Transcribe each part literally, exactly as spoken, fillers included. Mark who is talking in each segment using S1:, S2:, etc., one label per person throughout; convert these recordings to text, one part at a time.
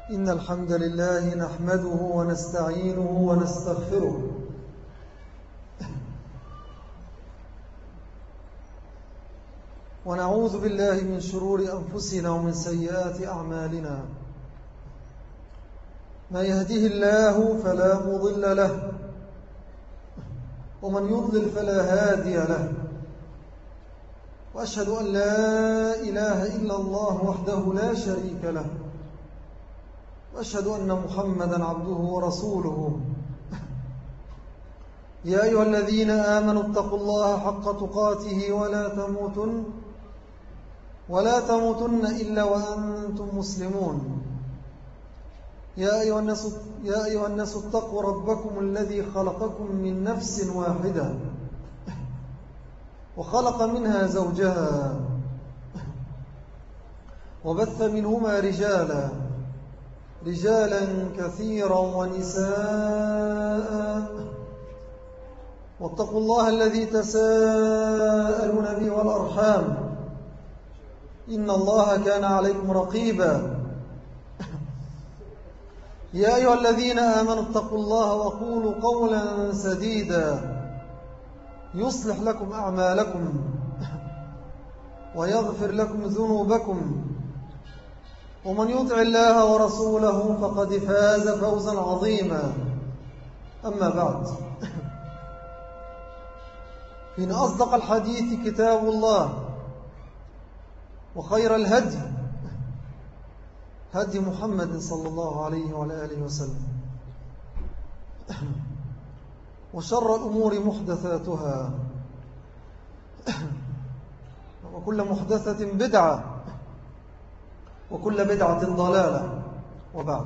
S1: إن الحمد لله نحمده ونستعينه ونستغفره ونعوذ بالله من شرور أنفسنا ومن سيئات أعمالنا. ما يهده الله فلا مضل له ومن يضلل فلا هادي له، وأشهد أن لا إله إلا الله وحده لا شريك له، وأشهد أن محمدا عبده ورسوله. يا أيها الذين آمنوا اتقوا الله حق تقاته ولا تموتن ولا تموتن إلا وأنتم مسلمون. يا أيها الناس يا أيها الناس اتقوا ربكم الذي خلقكم من نفس واحدة وخلق منها زوجها وبث منهما رجالا رجالا كثيرا ونساء، واتقوا الله الذي تساءلون به والأرحام إن الله كان عليكم رقيبا. يا أيها الذين آمنوا اتقوا الله وقولوا قولا سديدا يصلح لكم أعمالكم ويغفر لكم ذنوبكم، ومن يطع الله ورسوله فقد فاز فوزا عظيما. أما بعد، فإن أصدق الحديث كتاب الله، وخير الهدي هدي محمد صلى الله عليه وعلى آله وسلم، وشر الأمور محدثاتها، وكل محدثة بدعة، وكل بدعة ضلالة. وبعد،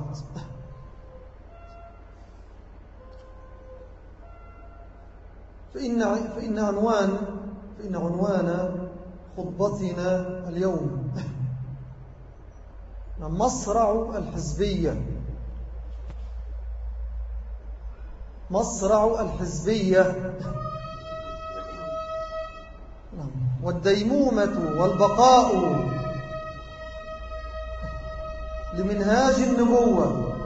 S1: فإن فإن عنوان فإن عنوان خطبتنا اليوم مصرع الحزبية. مصرع الحزبية والديمومة والبقاء لمنهاج النبوة.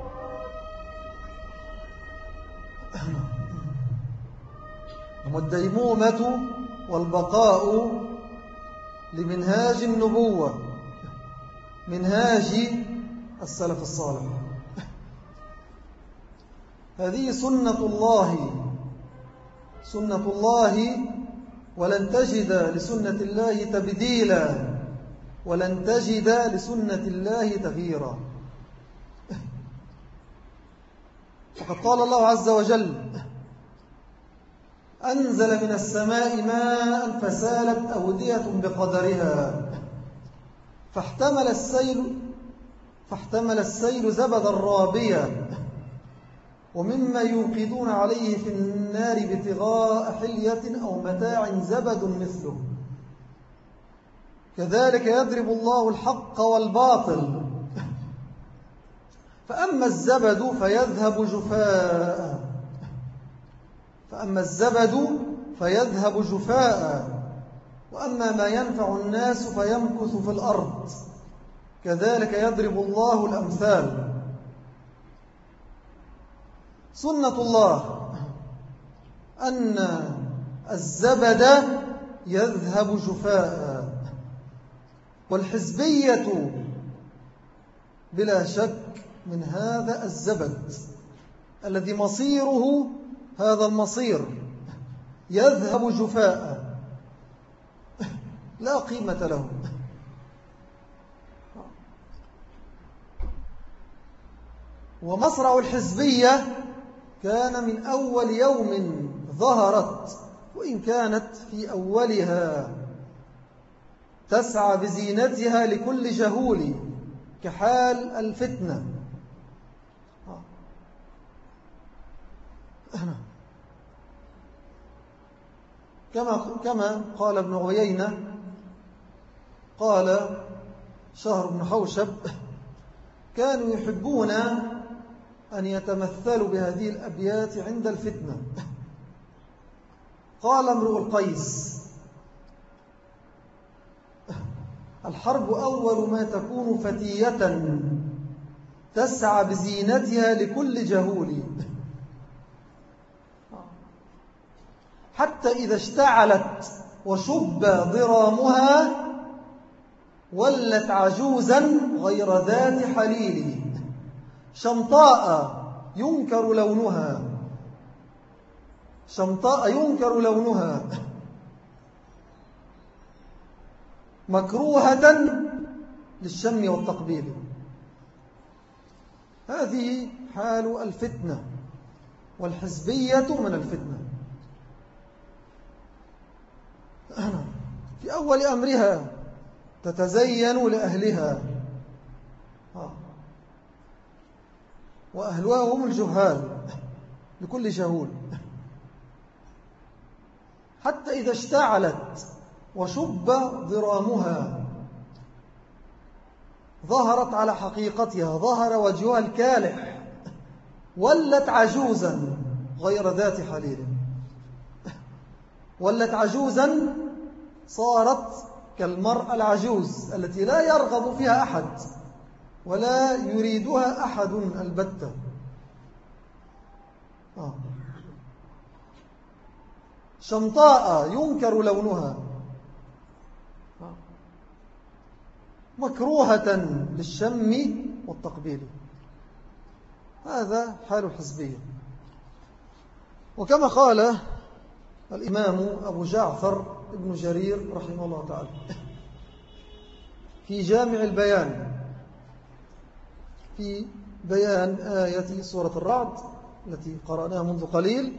S1: والديمومة والبقاء لمنهاج النبوة، منهاج السلف الصالح. هذه سنة الله سنة الله ولن تجد لسنة الله تبديلا، ولن تجد لسنة الله تغييرا. فقد قال الله عز وجل: أنزل من السماء ماء فسالت أودية بقدرها فاحتمل السيل فاحتمل السيل زبدا رابيا ومما يوقدون عليه في النار ابتغاء حلية أو متاع زبد مثله كذلك يضرب الله الحق والباطل فأما الزبد فيذهب جفاء فأما الزبد فيذهب جفاء وأما ما ينفع الناس فيمكث في الأرض كذلك يضرب الله الأمثال. سنة الله أن الزبد يذهب جفاء، والحزبية بلا شك من هذا الزبد الذي مصيره هذا المصير، يذهب جفاء لا قيمة له. ومصرع الحزبية كان من أول يوم ظهرت، وإن كانت في أولها تسعى بزينتها لكل جهول كحال الفتنة. كما كما قال ابن عيينة، قال شهر بن حوشب: كانوا يحبون أن يتمثلوا بهذه الأبيات عند الفتنة. قال امرؤ القيس: الحرب أول ما تكون فتية تسعى بزينتها لكل جهول، حتى إذا اشتعلت وشب ضرامها ولت عجوزا غير ذات حليل، شمطاء ينكر لونها، شمطاء ينكر لونها مكروهة للشم والتقبيل. هذه حال الفتنة والحزبية من الفتنة. في أول أمرها تتزين لأهلها، وأهلها هم الجهال لكل جهول، حتى إذا اشتعلت وشب ضرامها ظهرت على حقيقتها، ظهر وجهها الكالح، ولت عجوزا غير ذات حليل، ولت عجوزا، صارت كالمرأة العجوز التي لا يرغب فيها أحد ولا يريدها أحد البتة. آه. شمطاء ينكر لونها مكروهة للشم والتقبيل. هذا حال الحزبية. وكما قال الإمام أبو جعفر ابن جرير رحمه الله تعالى في جامع البيان في بيان آية سورة الرعد التي قرأناها منذ قليل،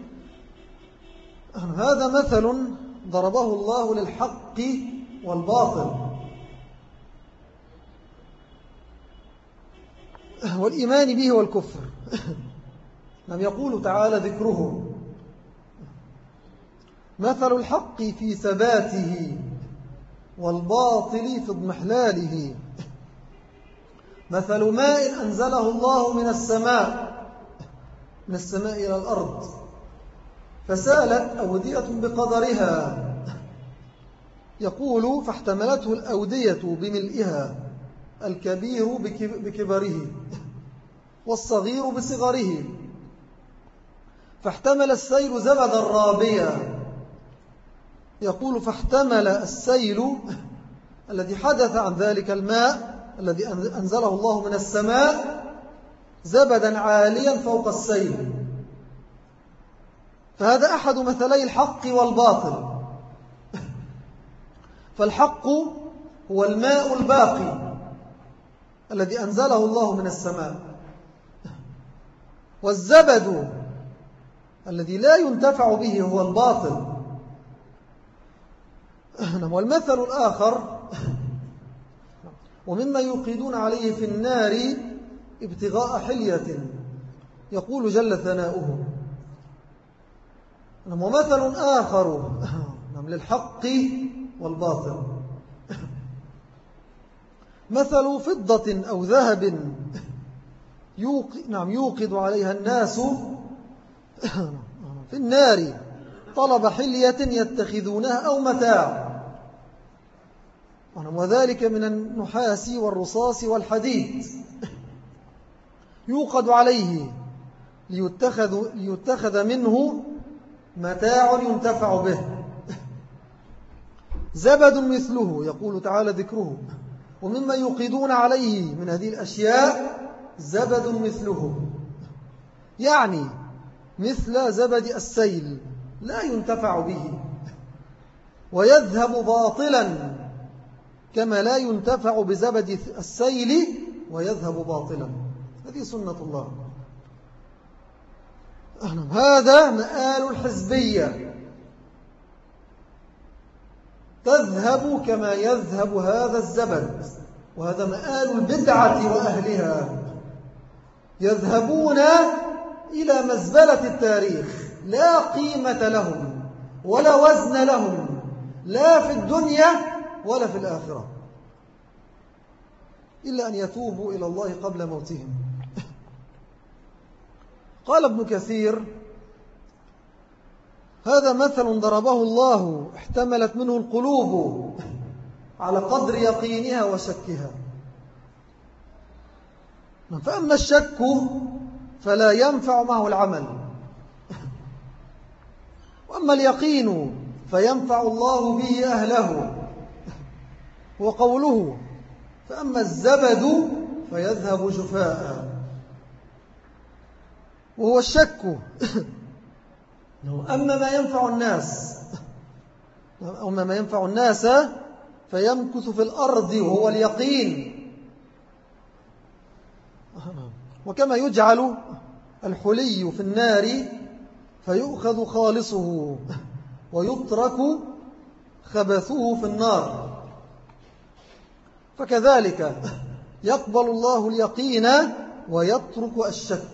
S1: هذا مثل ضربه الله للحق والباطل والإيمان به والكفر. لم يقول تعالى ذكره مثل الحق في ثباته والباطل في اضمحلاله، مثل ماء أنزله الله من السماء من السماء إلى الأرض فسالت أودية بقدرها، يقول فاحتملته الأودية بملئها، الكبير بكبره والصغير بصغره، فاحتمل السيل زبدا رابيا، يقول فاحتمل السيل الذي حدث عن ذلك الماء الذي أنزله الله من السماء زبدا عاليا فوق السيل. فهذا أحد مثلي الحق والباطل. فالحق هو الماء الباقي الذي أنزله الله من السماء، والزبد الذي لا ينتفع به هو الباطل. والمثل الآخر ومما يوقدون عليه في النار ابتغاء حلية، يقول جل ثناؤه. ومثل آخر للحق والباطل مثل فضة أو ذهب يوقد عليها الناس في النار طلب حلية يتخذونها أو متاع، وذلك من النحاس والرصاص والحديد، يوقد عليه ليتخذ, ليتخذ منه متاع ينتفع به. زبد مثله، يقول تعالى ذكره. ومما يوقدون عليه من هذه الأشياء زبد مثله، يعني مثل زبد السيل لا ينتفع به ويذهب باطلا، كما لا ينتفع بزبد السيل ويذهب باطلا. هذه سنة الله. هذا مآل الحزبية، تذهب كما يذهب هذا الزبد. وهذا مآل البدعة وأهلها، يذهبون إلى مزبلة التاريخ، لا قيمة لهم ولا وزن لهم، لا في الدنيا ولا في الآخرة، إلا أن يتوبوا إلى الله قبل موتهم. قال ابن كثير هذا مثل ضربه الله احتملت منه القلوب على قدر يقينها وشكها. فأما الشك فلا ينفع معه العمل، وأما اليقين فينفع الله به أهله. وقوله فأما الزبد فيذهب جفاء، وهو الشك أما ما ينفع الناس أما ما ينفع الناس فيمكث في الأرض، وهو اليقين. وكما يجعل الحلي في النار فيؤخذ خالصه ويترك خبثه في النار، فكذلك يقبل الله اليقين ويترك الشك.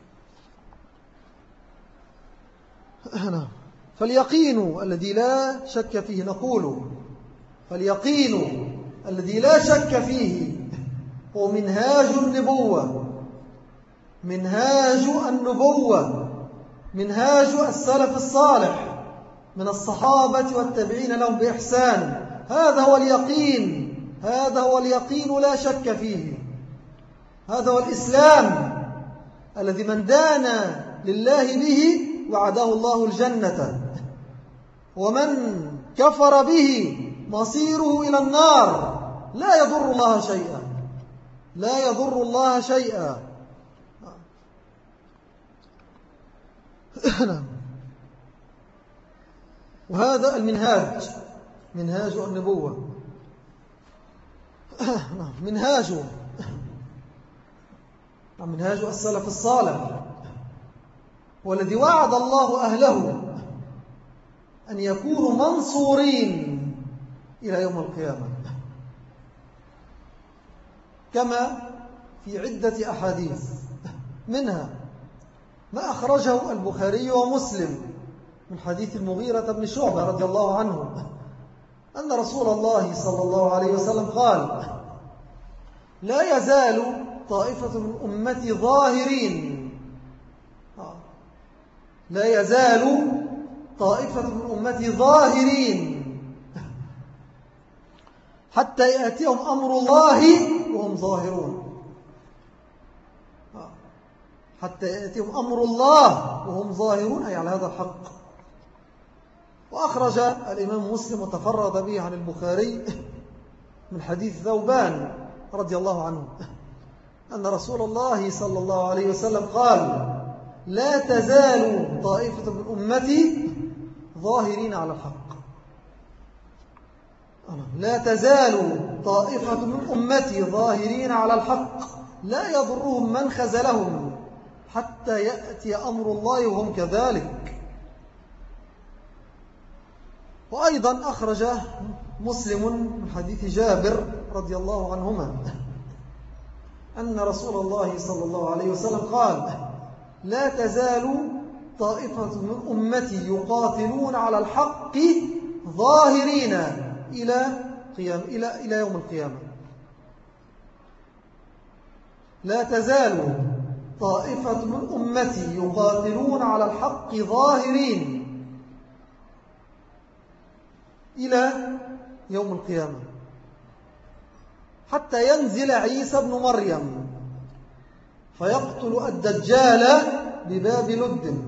S1: فاليقين الذي لا شك فيه نقول فاليقين الذي لا شك فيه هو منهاج النبوة، منهاج النبوة منهاج السلف الصالح من الصحابة والتابعين لهم بإحسان. هذا هو اليقين، هذا هو اليقين لا شك فيه. هذا هو الإسلام الذي من دان لله به وعده الله الجنة، ومن كفر به مصيره إلى النار لا يضر الله شيئا، لا يضر الله شيئا. وهذا المنهاج منهاج النبوة، منهاج منهاج السلف الصالح، والذي وعد الله أهله أن يكونوا منصورين إلى يوم القيامة، كما في عدة أحاديث، منها ما أخرجه البخاري ومسلم من حديث المغيرة بن شعبة رضي الله عنه أن رسول الله صلى الله عليه وسلم قال: لا يزال طائفة من أمتي ظاهرين لا يزال طائفة من أمتي ظاهرين حتى يأتيهم أمر الله وهم ظاهرون، حتى يأتيهم أمر الله وهم ظاهرون، أي على هذا الحق. وأخرج الإمام مسلم وتفرد به عن البخاري من حديث ثوبان رضي الله عنه أن رسول الله صلى الله عليه وسلم قال: لا تزال طائفة من أمتي ظاهرين على الحق. لا تزال طائفة من أمتي ظاهرين على الحق لا يضرهم من خذلهم حتى يأتي أمر الله وهم كذلك. وأيضا أخرج مسلم من حديث جابر رضي الله عنهما أن رسول الله صلى الله عليه وسلم قال: لا تزال طائفة من أمتي يقاتلون على الحق ظاهرين إلى قيام إلى إلى يوم القيامة. لا تزال طائفة من أمتي يقاتلون على الحق ظاهرين إلى يوم القيامة حتى ينزل عيسى بن مريم فيقتل الدجال بباب لد.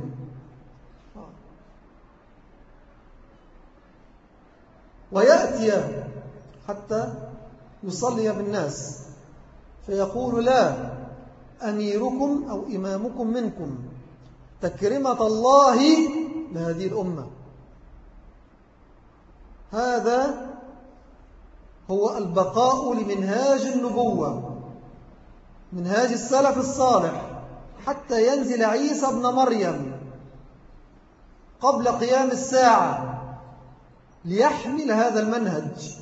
S1: ويأتي حتى يصلي بالناس فيقول: لا أميركم أو إمامكم منكم، تكرمة الله لهذه الأمة. هذا هو البقاء لمنهاج النبوة، منهاج السلف الصالح، حتى ينزل عيسى ابن مريم قبل قيام الساعة ليحمل هذا المنهج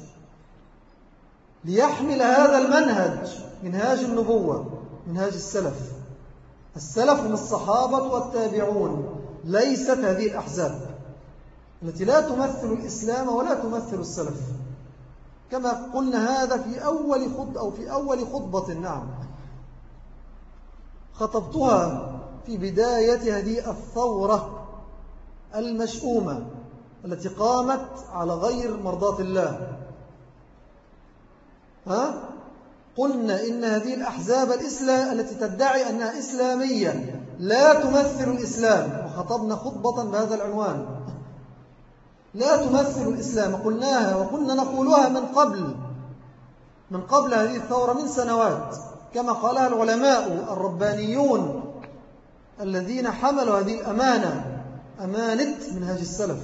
S1: ليحمل هذا المنهج منهاج النبوة، منهاج السلف. السلف هم الصحابة والتابعون، ليست هذه الأحزاب التي لا تمثل الإسلام ولا تمثل السلف، كما قلنا هذا في أول خطبة أو في أول خطبة نعم خطبتها في بداية هذه الثورة المشؤومة التي قامت على غير مرضاة الله. ها؟ قلنا إن هذه الأحزاب الإسلام التي تدعي أنها إسلامية لا تمثل الإسلام، وخطبنا خطبة بهذا العنوان، لا تمثل الإسلام، قلناها وكنا نقولها من قبل من قبل هذه الثورة من سنوات، كما قالها العلماء الربانيون الذين حملوا هذه الأمانة، أمانة منهج السلف.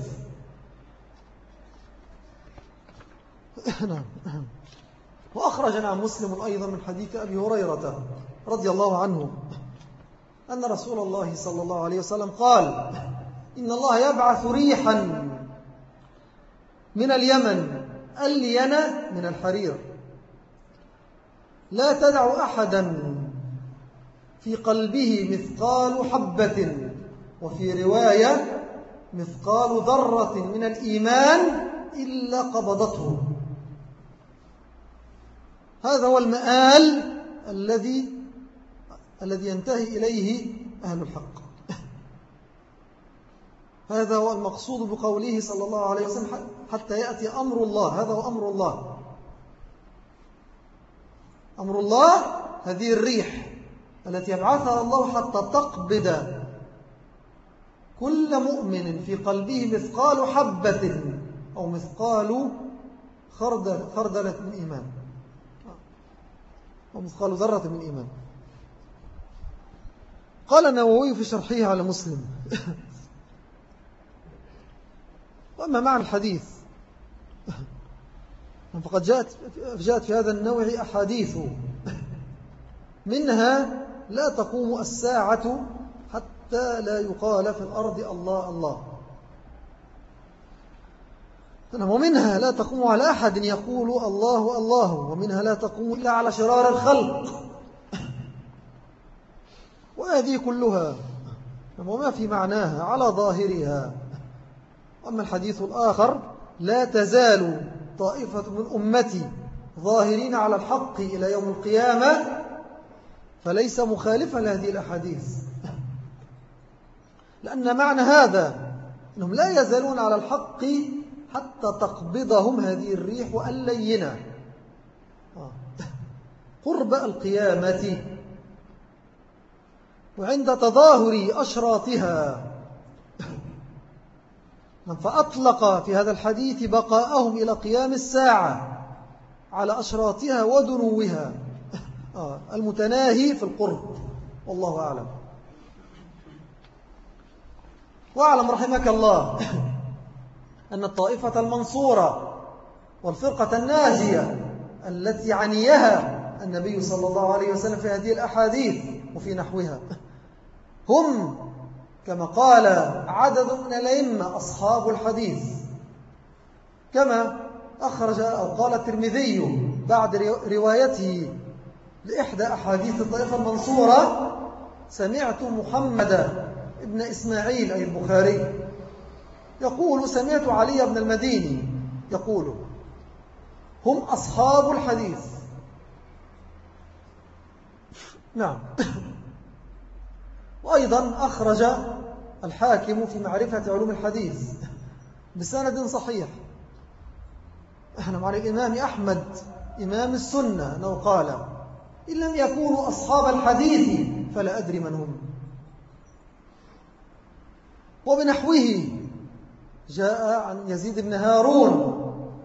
S1: وأخرجنا عن مسلم أيضا من حديث أبي هريرة رضي الله عنه أن رسول الله صلى الله عليه وسلم قال: إن الله يبعث ريحا من اليمن ألين من الحرير، لا تدع أحدا في قلبه مثقال حبة، وفي رواية مثقال ذرة من الإيمان إلا قبضته. هذا هو المآل الذي الذي ينتهي إليه أهل الحق. هذا هو المقصود بقوله صلى الله عليه وسلم: حتى يأتي أمر الله. هذا هو أمر الله. أمر الله هذه الريح التي يبعثها الله حتى تقبض كل مؤمن في قلبه مثقال حبة أو مثقال خردلة من إيمان، أو مثقال ذرة من إيمان. قال النووي في شرحه على مسلم: وأما معنى الحديث فقد جاءت, جاءت في هذا النوع أحاديث، منها: لا تقوم الساعة حتى لا يقال في الأرض الله الله. ومنها: لا تقوم على أحد يقول الله الله. ومنها: لا تقوم إلا على شرار الخلق. وهذه كلها وما في معناها على ظاهرها. أما الحديث الآخر: لا تزال طائفة من أمتي ظاهرين على الحق إلى يوم القيامة، فليس مخالفا لهذه الأحاديث، لأن معنى هذا أنهم لا يزالون على الحق حتى تقبضهم هذه الريح اللينة قرب القيامة، وعند تظاهر أشراطها. فأطلق في هذا الحديث بقاءهم إلى قيام الساعة على أشراطها ودنوها المتناهي في القرب، والله أعلم. واعلم رحمك الله أن الطائفة المنصورة والفرقة الناجية التي عنيها النبي صلى الله عليه وسلم في هذه الأحاديث وفي نحوها هم كما قال عدد من الأئمة أصحاب الحديث، كما أخرج أو قال الترمذي بعد روايته لإحدى أحاديث الطائفة المنصورة: سمعت محمد ابن إسماعيل أي البخاري يقول: سمعت علي بن المديني يقول: هم أصحاب الحديث. نعم. وأيضا أخرج الحاكم في معرفة علوم الحديث بسند صحيح احنا مع الإمام أحمد إمام السنة أنه قال: إن لم يكونوا أصحاب الحديث فلا أدري من هم. وبنحوه جاء عن يزيد بن هارون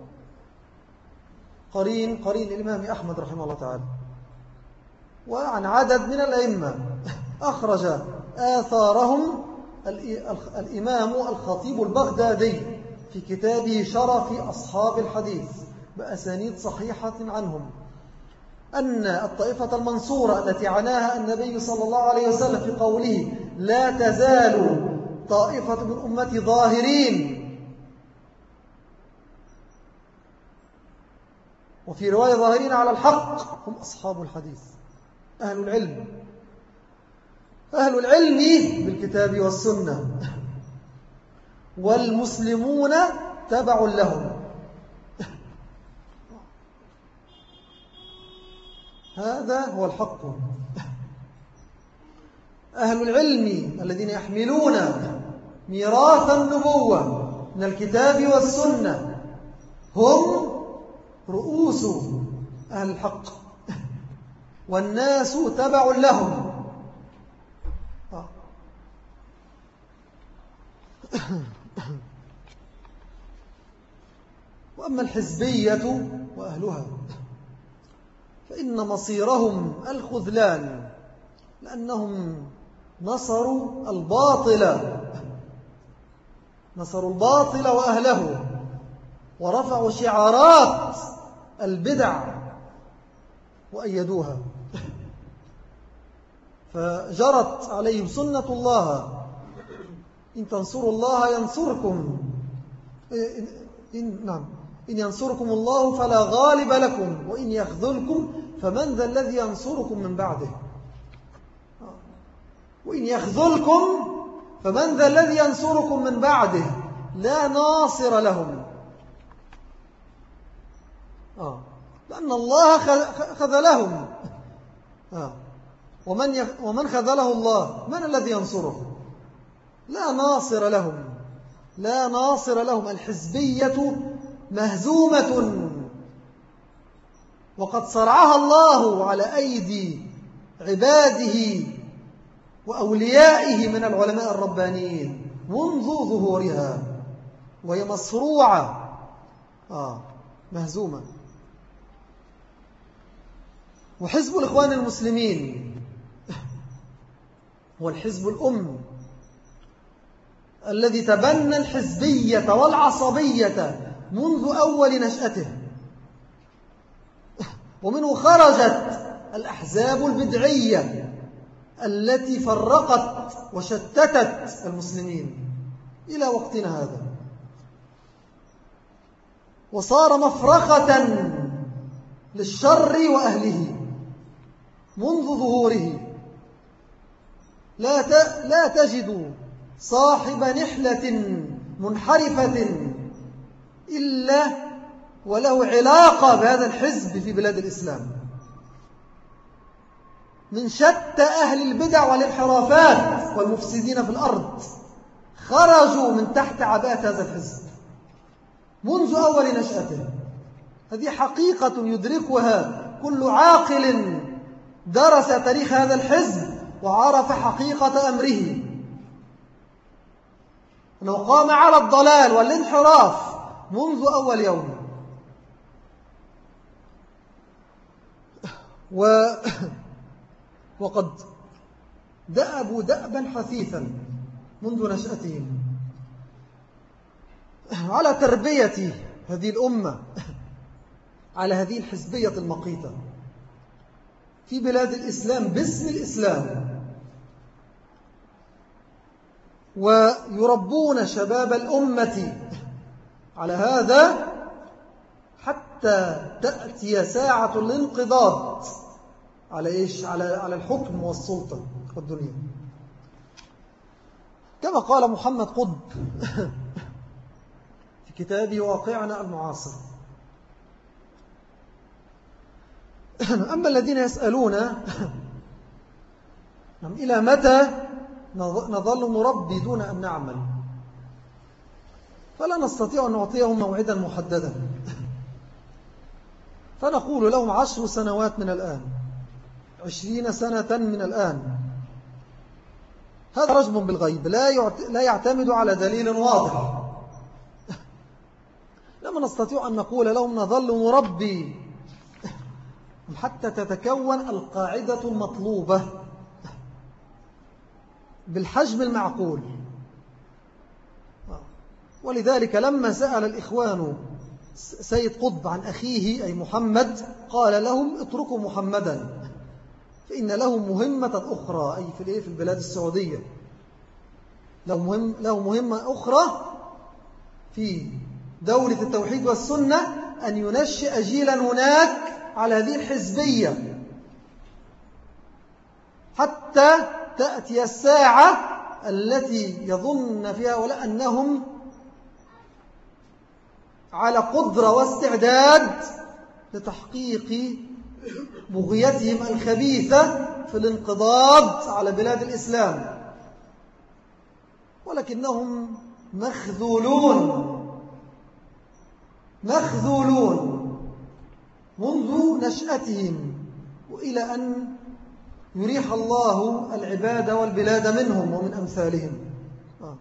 S1: قرين قرين الإمام أحمد رحمه الله تعالى، وعن عدد من الأئمة أخرج آثارهم الإمام الخطيب البغدادي في كتابه شرف أصحاب الحديث بأسانيد صحيحة عنهم أن الطائفة المنصورة التي عناها النبي صلى الله عليه وسلم في قوله: لا تزال طائفة من أمتي ظاهرين، وفي رواية ظاهرين على الحق، هم أصحاب الحديث، أهل العلم، أهل العلم بالكتاب والسنة، والمسلمون تبع لهم. هذا هو الحق. أهل العلم الذين يحملون ميراث النبوة من الكتاب والسنة هم رؤوس أهل الحق، والناس تبع لهم. وأما الحزبية وأهلها فإن مصيرهم الخذلان، لأنهم نصروا الباطل نصروا الباطل وأهله، ورفعوا شعارات البدع وأيدوها، فجرت عليهم سنة الله: إن تنصروا الله ينصركم، إن, إن, نعم إن ينصركم الله فلا غالب لكم، وإن يخذلكم فمن ذا الذي ينصركم من بعده، وإن يخذلكم فمن ذا الذي ينصركم من بعده، لا ناصر لهم. آه. لأن الله خذلهم. آه. ومن, يخ... ومن خذله الله من الذي ينصره؟ لا ناصر لهم، لا ناصر لهم. الحزبية مهزومة، وقد صرعها الله على أيدي عباده وأوليائه من العلماء الربانيين منذ ظهورها، وهي مصروعة آه مهزومة. وحزب الإخوان المسلمين هو الحزب الأم الذي تبنى الحزبية والعصبية منذ أول نشأته، ومنه خرجت الأحزاب البدعية التي فرقت وشتتت المسلمين إلى وقتنا هذا، وصار مفرخة للشر وأهله منذ ظهوره. لا لا تجد صاحب نحلة منحرفة إلا وله علاقة بهذا الحزب في بلاد الإسلام، من شتى أهل البدع والانحرافات والمفسدين في الأرض خرجوا من تحت عباءة هذا الحزب منذ أول نشأته. هذه حقيقة يدركها كل عاقل درس تاريخ هذا الحزب وعرف حقيقة أمره، أنه قام على الضلال والانحراف منذ أول يوم. و وقد دأبوا دأبا حثيثا منذ نشأتهم على تربية هذه الأمة على هذه الحزبية المقيتة في بلاد الإسلام باسم الإسلام، ويربون شباب الأمة على هذا حتى تأتي ساعة الانقضاض على إيش؟ على على الحكم والسلطة والدنيا، كما قال محمد قطب في كتابه واقعنا المعاصر. أما الذين يسألون إلى متى نظل نربي دون أن نعمل، فلا نستطيع أن نعطيهم موعدا محددا، فنقول لهم عشر سنوات من الآن، عشرين سنة من الآن. هذا رجم بالغيب لا يعتمد على دليل واضح. لما نستطيع أن نقول لهم نظل نربي حتى تتكون القاعدة المطلوبة بالحجم المعقول. ولذلك لما سأل الإخوان سيد قطب عن أخيه أي محمد قال لهم اتركوا محمدا فإن له مهمة أخرى، أي في في البلاد السعودية له, مهم له مهمة أخرى في دولة التوحيد والسنة، أن ينشئ جيلا هناك على هذه الحزبية حتى تأتي الساعة التي يظن فيها ولا أنهم على قدرة واستعداد لتحقيق بغيتهم الخبيثة في الانقضاض على بلاد الإسلام، ولكنهم مخذولون مخذولون منذ نشأتهم، وإلى أن يريح الله العباد والبلاد منهم ومن أمثالهم. آه.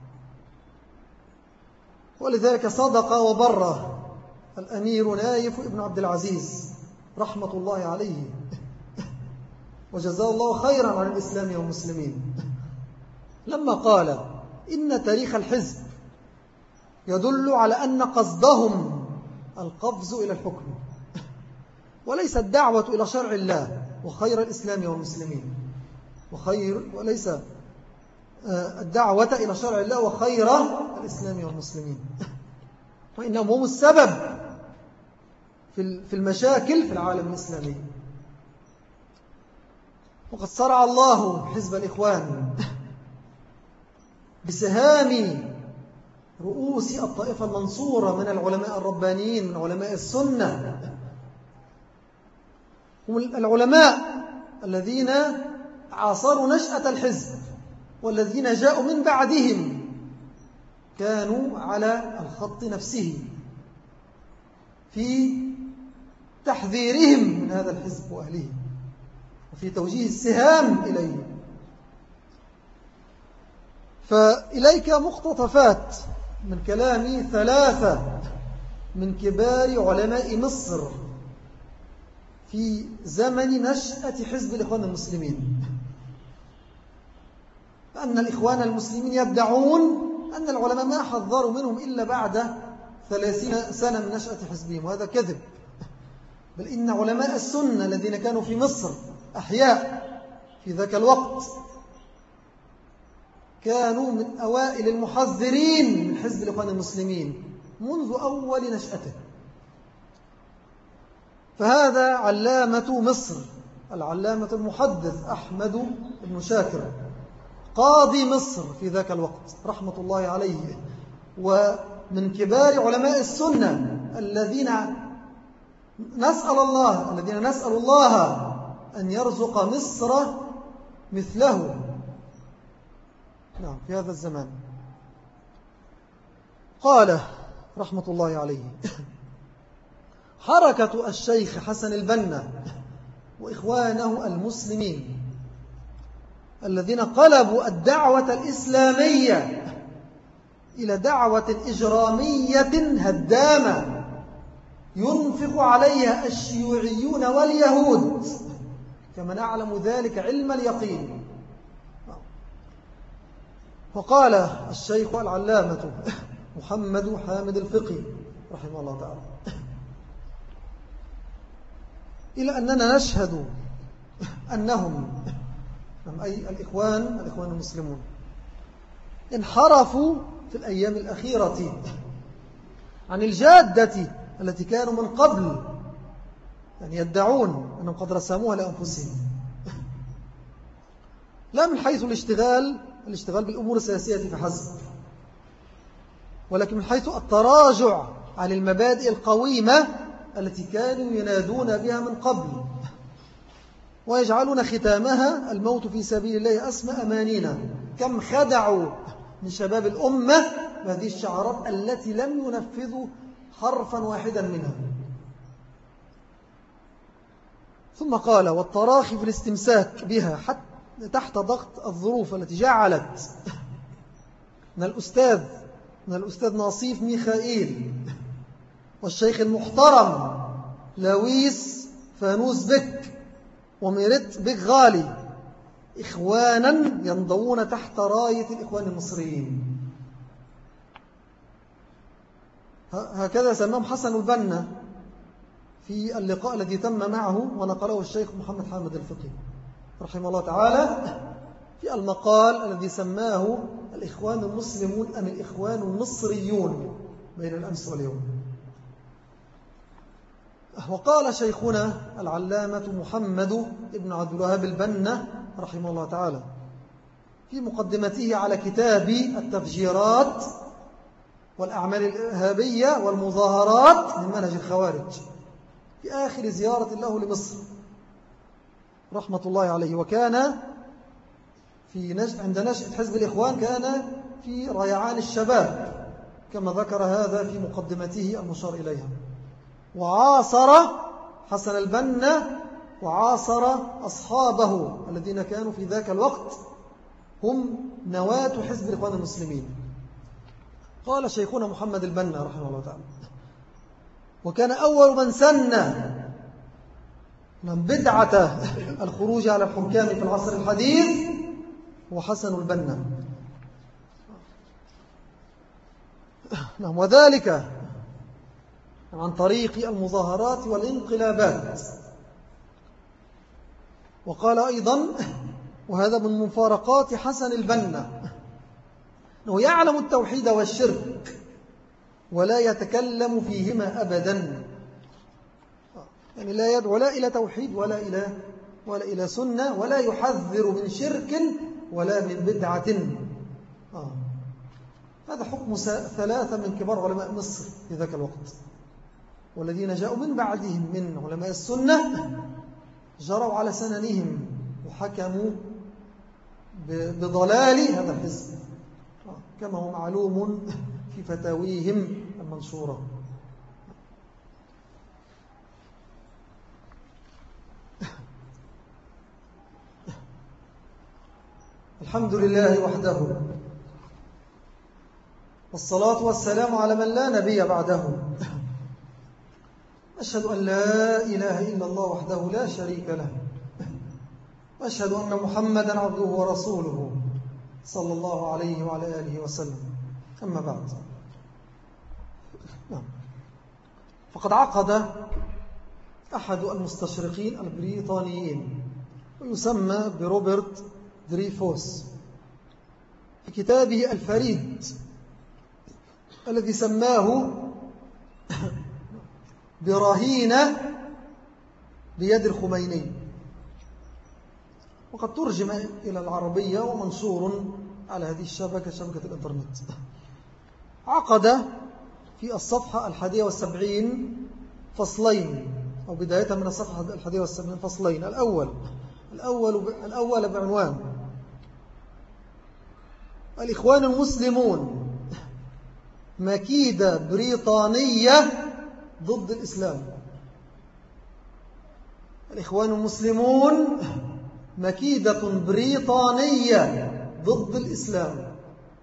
S1: ولذلك صدق وبره الأمير نايف ابن عبد العزيز رحمة الله عليه، وجزاه الله خيرا عن الإسلام والمسلمين، لما قال إن تاريخ الحزب يدل على أن قصدهم القفز إلى الحكم، وليس الدعوة إلى شرع الله وخير الإسلام والمسلمين، وخير وليس الدعوة إلى شرع الله وخير الإسلام والمسلمين، وإنهم هم السبب في المشاكل في العالم الإسلامي. وقد صرع الله حزب الإخوان بسهام رؤوس الطائفة المنصورة من العلماء الربانيين من علماء السنة، هم العلماء الذين عاصروا نشأة الحزب والذين جاءوا من بعدهم كانوا على الخط نفسه في تحذيرهم من هذا الحزب وأهله وفي توجيه السهام إليه. فإليك مقتطفات من كلام ثلاثة من كبار علماء مصر في زمن نشأة حزب الإخوان المسلمين، أن الإخوان المسلمين يدعون أن العلماء ما حذروا منهم إلا بعد ثلاثين سنة من نشأة حزبهم، وهذا كذب. بل إن علماء السنة الذين كانوا في مصر أحياء في ذاك الوقت كانوا من أوائل المحذرين من حزب الإخوان المسلمين منذ أول نشأته. فهذا علامة مصر العلامة المحدث أحمد بن شاكر قاضي مصر في ذاك الوقت رحمة الله عليه، ومن كبار علماء السنة الذين نسأل الله الذين نسأل الله أن يرزق مصر مثله نعم في هذا الزمان. قال رحمة الله عليه: حركة الشيخ حسن البنا وإخوانه المسلمين الذين قلبوا الدعوة الإسلامية إلى دعوة إجرامية هدامة ينفق عليها الشيوعيون واليهود كما نعلم ذلك علم اليقين. فقال الشيخ العلامة محمد حامد الفقي رحمه الله تعالى: إلى أننا نشهد أنهم أي الإخوان الإخوان المسلمون انحرفوا في الأيام الأخيرة عن الجادة التي كانوا من قبل يعني يدعون أنهم قد رسموها لأنفسهم، لا من حيث الاشتغال الاشتغال بالأمور السياسية فحسب، ولكن من حيث التراجع عن المبادئ القويمة التي كانوا ينادون بها من قبل، ويجعلون ختامها الموت في سبيل الله أسمى أمانينا. كم خدعوا من شباب الأمة بهذه الشعارات التي لم ينفذوا حرفا واحدا منها. ثم قال: والتراخي في الاستمساك بها حتى تحت ضغط الظروف التي جعلت من الأستاذ من الأستاذ ناصيف ميخائيل والشيخ المحترم لاويس فانوس بك وميرت بك غالي إخوانا ينضوون تحت راية الإخوان المصريين. هكذا سماهم حسن البنا في اللقاء الذي تم معه ونقله الشيخ محمد حامد الفقي رحمه الله تعالى في المقال الذي سماه الإخوان المسلمون أم الإخوان المصريون بين الأمس واليوم. وقال شيخنا العلامة محمد ابن عبد الوهاب البنا رحمه الله تعالى في مقدمته على كتاب التفجيرات والأعمال الإرهابية والمظاهرات من منهج الخوارج في آخر زيارة له لمصر رحمة الله عليه، وكان في نج... عند نشأة حزب الإخوان كان في ريعان الشباب كما ذكر هذا في مقدمته المشار إليها، وعاصر حسن البنا وعاصر أصحابه الذين كانوا في ذاك الوقت هم نواة حزب الإخوان المسلمين. قال شيخنا محمد البنا رحمه الله تعالى: وكان أول من سن من بدعة الخروج على الحكام في العصر الحديث هو حسن البنا. وذلك عن طريق المظاهرات والانقلابات. وقال أيضا، وهذا من مفارقات حسن البنا، أنه يعلم التوحيد والشرك ولا يتكلم فيهما أبدا، يعني لا يدعو لا إلى توحيد ولا إلى, ولا إلى سنة، ولا يحذر من شرك ولا من بدعة. آه. هذا حكم ثلاثة من كبار علماء مصر في ذاك الوقت، والذين جاءوا من بعدهم من علماء السنة جروا على سننهم وحكموا بضلال هذا الحزب كما هو معلوم في فتاويهم المنشورة. الحمد لله وحده، والصلاة والسلام على من لا نبي بعده. أشهد أن لا إله إلا الله وحده لا شريك له، وأشهد أن محمدا عبده ورسوله صلى الله عليه وعلى آله وسلم. أما بعد، فقد عقد أحد المستشرقين البريطانيين ويسمى بروبرت دريفوس في كتابه الفريد الذي سماه برهينة بيد الخميني، وقد ترجم إلى العربية ومنشور على هذه الشبكة، شبكة الإنترنت. عقد في الصفحة الحادية والسبعين فصلين، أو بداية من الصفحة الحادية والسبعين فصلين. الأول الأول الأول بعنوان الإخوان المسلمون مكيدة بريطانية ضد الإسلام. الإخوان المسلمون مكيدة بريطانية ضد الإسلام.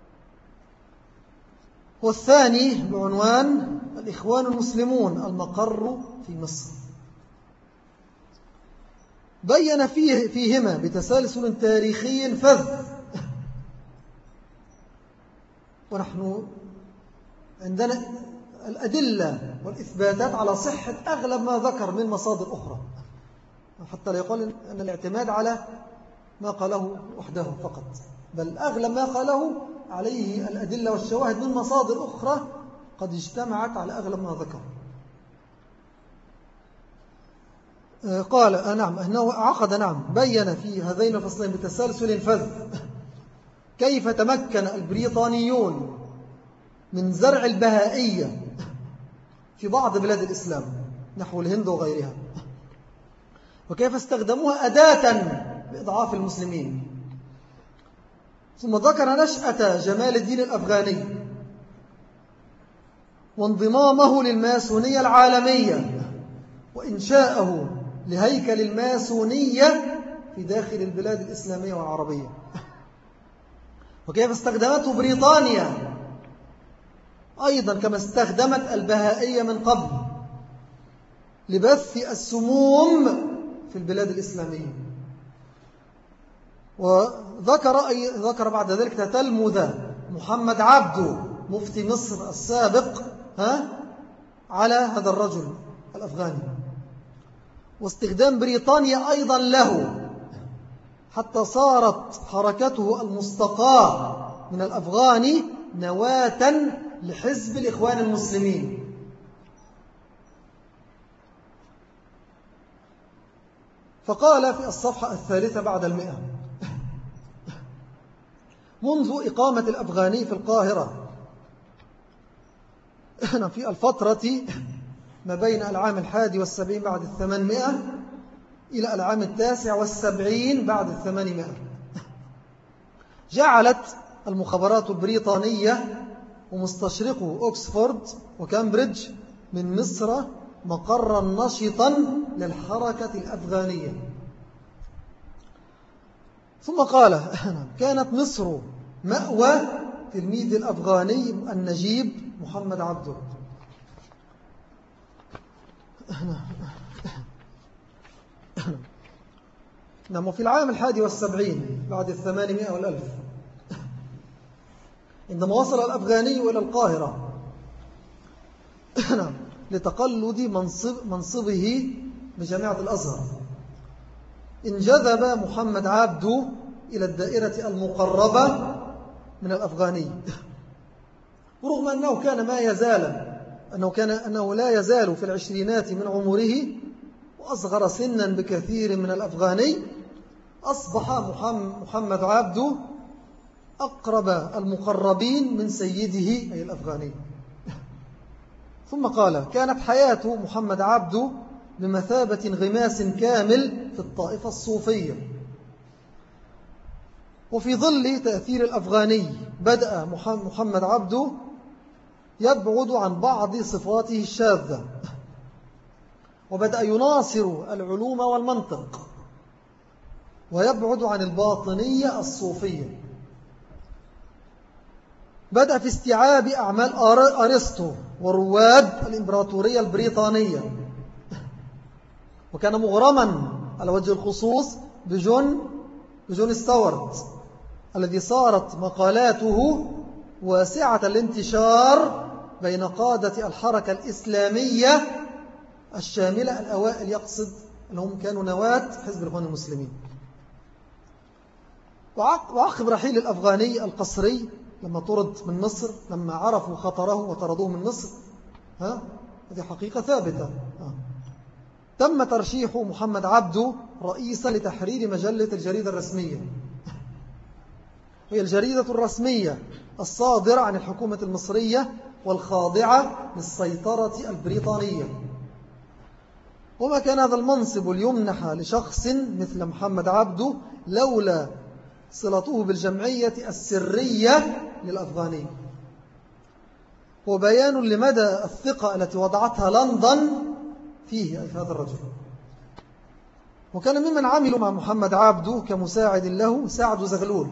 S1: والثاني بعنوان الإخوان المسلمون المقر في مصر. بين فيه فيهما بتسلسل تاريخي فذ، ونحن عندنا الأدلة والإثباتات على صحة أغلب ما ذكر من مصادر أخرى، حتى لا يقال أن الاعتماد على ما قاله وحده فقط، بل أغلب ما قاله عليه الأدلة والشواهد من مصادر أخرى قد اجتمعت على أغلب ما ذكر. قال آه نعم أنه عقد نعم بين في هذين الفصلين بتسلسل فذ كيف تمكن البريطانيون من زرع البهائية في بعض بلاد الإسلام نحو الهند وغيرها، وكيف استخدموها أداة لإضعاف المسلمين. ثم ذكر نشأة جمال الدين الأفغاني وانضمامه للماسونية العالمية وإنشاءه لهيكل الماسونية في داخل البلاد الإسلامية والعربية، وكيف استخدمته بريطانيا أيضا كما استخدمت البهائية من قبل لبث السموم في البلاد الإسلامية. وذكر أي ذكر بعد ذلك تتلمذ محمد عبده مفتي مصر السابق ها على هذا الرجل الأفغاني، واستخدام بريطانيا أيضا له حتى صارت حركته المستقاة من الأفغان نواة لحزب الإخوان المسلمين. فقال في الصفحة الثالثة بعد المئة: منذ إقامة الأفغاني في القاهرة في الفترة ما بين العام الحادي والسبعين بعد الثمانمائة إلى العام التاسع والسبعين بعد الثمانمائة، جعلت المخابرات البريطانية ومستشرقو أكسفورد وكامبريدج من مصر مقرا نشطا للحركة الأفغانية. ثم قال كانت مصر مأوى تلميذ الأفغاني النجيب محمد عبده. نعم. وفي العام الحادي والسبعين بعد الثمانمائة والألف عندما وصل الأفغاني إلى القاهرة لتقلد منصب منصبه بجامعة الأزهر، انجذب محمد عبده إلى الدائرة المقربة من الأفغاني، ورغم أنه كان ما يزال أنه, كان أنه لا يزال في العشرينات من عمره وأصغر سنا بكثير من الأفغاني، أصبح محمد عبده أقرب المقربين من سيده أي الأفغاني. ثم قال كانت حياة محمد عبده بمثابة انغماس كامل في الطائفة الصوفية، وفي ظل تأثير الأفغاني بدأ محمد عبده يبعد عن بعض صفاته الشاذة، وبدأ يناصر العلوم والمنطق، ويبعد عن الباطنية الصوفية. بدأ في استيعاب أعمال أرسطو ورواد الإمبراطورية البريطانية، وكان مغرما على وجه الخصوص بجون بجون ستوارت الذي صارت مقالاته واسعة الانتشار بين قادة الحركة الإسلامية الشاملة الأوائل، يقصد أنهم كانوا نواة حزب الإخوان المسلمين. وعقب رحيل الأفغاني القصري لما طرد من مصر، لما عرفوا خطره وطردوه من مصر، ها هذه حقيقة ثابتة، ها تم ترشيح محمد عبده رئيسا لتحرير مجلة الجريدة الرسمية، هي الجريدة الرسمية الصادرة عن الحكومة المصرية والخاضعة للسيطرة البريطانية. وما كان هذا المنصب ليمنح لشخص مثل محمد عبده لولا صلته بالجمعية السرية للأفغاني، وبيان لمدى الثقة التي وضعتها لندن فيه أي في هذا الرجل. وكان ممن عملوا مع محمد عبده كمساعد له سعد زغلول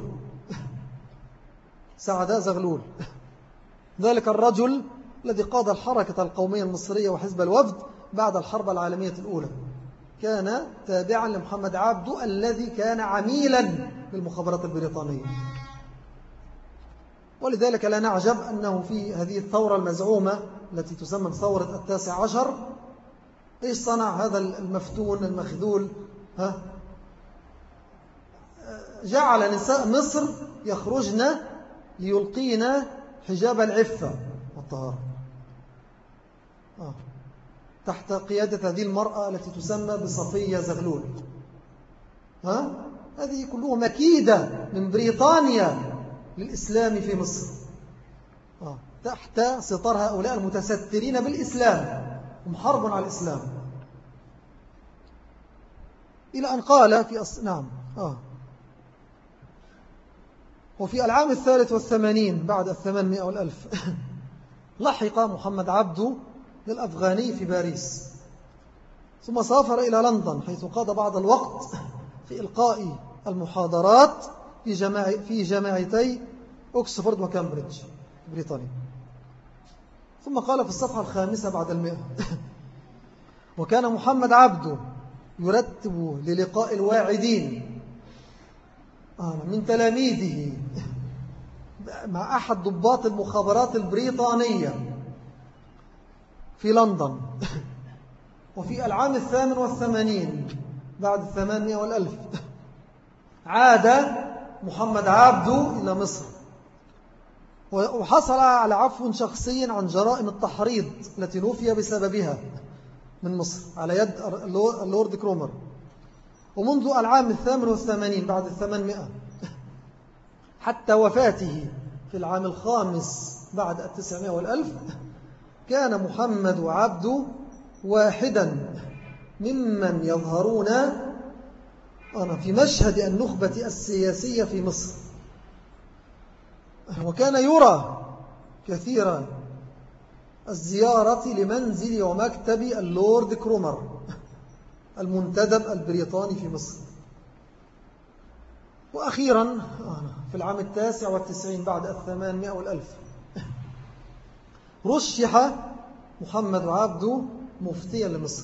S1: سعد زغلول ذلك الرجل الذي قاد الحركة القومية المصرية وحزب الوفد بعد الحرب العالمية الأولى، كان تابعا لمحمد عبده الذي كان عميلا بالمخابرات البريطانية. ولذلك لا نعجب أنه في هذه الثورة المزعومة التي تسمى بثورة التاسع عشر، إيش صنع هذا المفتون المخذول؟ ها؟ جعل نساء مصر يخرجن ليلقين حجاب العفة والطهارة آه. تحت قيادة هذه المرأة التي تسمى بصفية زغلول. ها؟ هذه كلها مكيدة من بريطانيا للإسلام في مصر، آه. تحت ستار هؤلاء المتسترين بالإسلام، هم حرب على الإسلام. إلى أن قال في أص... نعم آه. وفي العام الثالث والثمانين بعد الثمانمائة والألف لحق محمد عبده للأفغاني في باريس، ثم سافر إلى لندن حيث قضى بعض الوقت في إلقاء المحاضرات في, جماع... في جامعتي أكسفورد وكامبريدج بريطانيا. ثم قال في الصفحة الخامسة بعد المئة وكان محمد عبده يرتب للقاء الواعدين من تلاميذه مع أحد ضباط المخابرات البريطانية في لندن. وفي العام الثامن والثمانين بعد الثمانية والألف عاد محمد عبده إلى مصر، وحصل على عفو شخصي عن جرائم التحريض التي نوفي بسببها من مصر على يد اللورد كرومر. ومنذ العام الثامن والثمانين بعد الثمانمائة حتى وفاته في العام الخامس بعد التسعمائة والألف كان محمد عبده واحدا ممن يظهرون في مشهد النخبة السياسية في مصر، وكان يرى كثيرا الزيارة لمنزل ومكتب اللورد كرومر المنتدب البريطاني في مصر. وأخيرا في العام التاسع والتسعين بعد الثمانمائة والألف رشح محمد عبده مفتيا لمصر.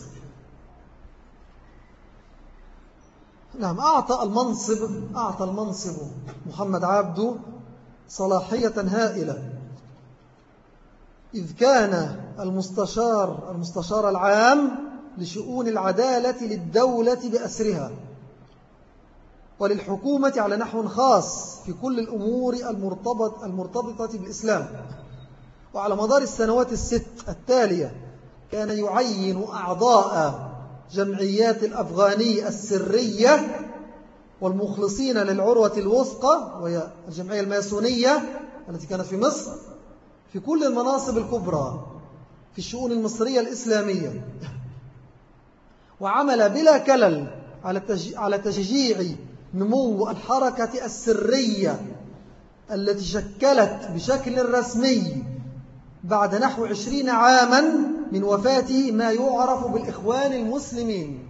S1: نعم، أعطى المنصب أعطى المنصب محمد عبده صلاحية هائلة، إذ كان المستشار المستشار العام لشؤون العدالة للدولة بأسرها وللحكومة على نحو خاص في كل الأمور المرتبط المرتبطة بالإسلام. وعلى مدار السنوات الست التالية كان يعين أعضاء جمعيات الأفغانية السرية والمخلصين للعروة الوثقى وهي الجمعية الماسونية التي كانت في مصر في كل المناصب الكبرى في الشؤون المصرية الإسلامية، وعمل بلا كلل على تشجيع نمو الحركة السرية التي شكلت بشكل رسمي بعد نحو عشرين عاما من وفاته ما يعرف بالإخوان المسلمين.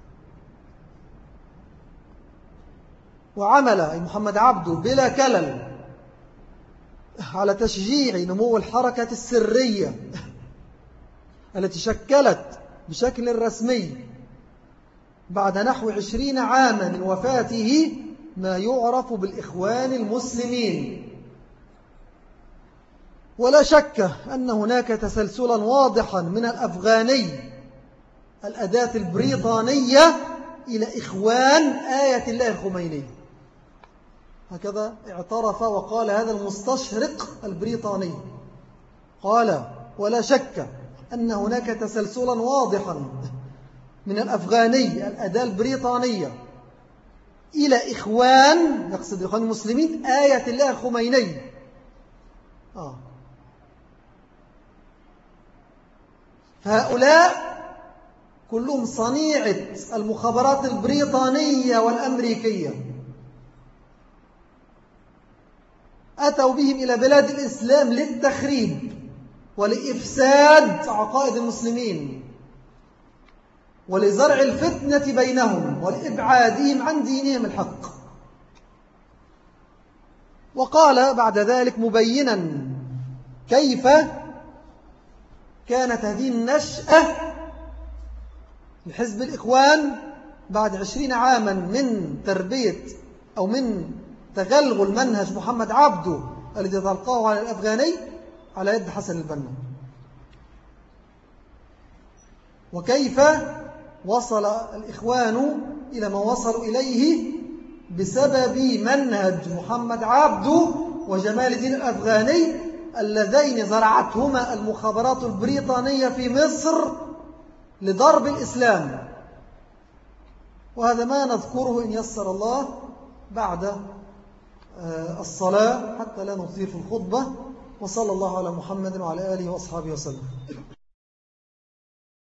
S1: وعمل محمد عبده بلا كلل على تشجيع نمو الحركة السرية التي شكلت بشكل رسمي بعد نحو عشرين عاما من وفاته ما يعرف بالإخوان المسلمين. ولا شك أن هناك تسلسلا واضحا من الأفغاني الأداة البريطانية إلى إخوان آية الله الخميني، هكذا اعترف وقال هذا المستشرق البريطاني، قال ولا شك أن هناك تسلسلا واضحا من الأفغاني الأداة البريطانية إلى إخوان، يقصد إخوان المسلمين، آية الله الخميني. آه. فهؤلاء كلهم صنيعة المخابرات البريطانية والأمريكية، أتوا بهم إلى بلاد الإسلام للتخريب ولإفساد عقائد المسلمين ولزرع الفتنة بينهم ولإبعادهم عن دينهم الحق. وقال بعد ذلك مبينا كيف كانت هذه النشأة لحزب الإخوان بعد عشرين عاما من تربية أو من تغلغل منهج محمد عبده الذي تلقاه على الأفغاني على يد حسن البنا، وكيف وصل الإخوان إلى ما وصلوا إليه بسبب منهج محمد عبده وجمال الدين الأفغاني اللذين زرعتهما المخابرات البريطانية في مصر لضرب الإسلام. وهذا ما نذكره إن يسر الله بعد الصلاة حتى لا نطيل في الخطبة. وصلى الله على محمد وعلى آله وأصحابه وسلم.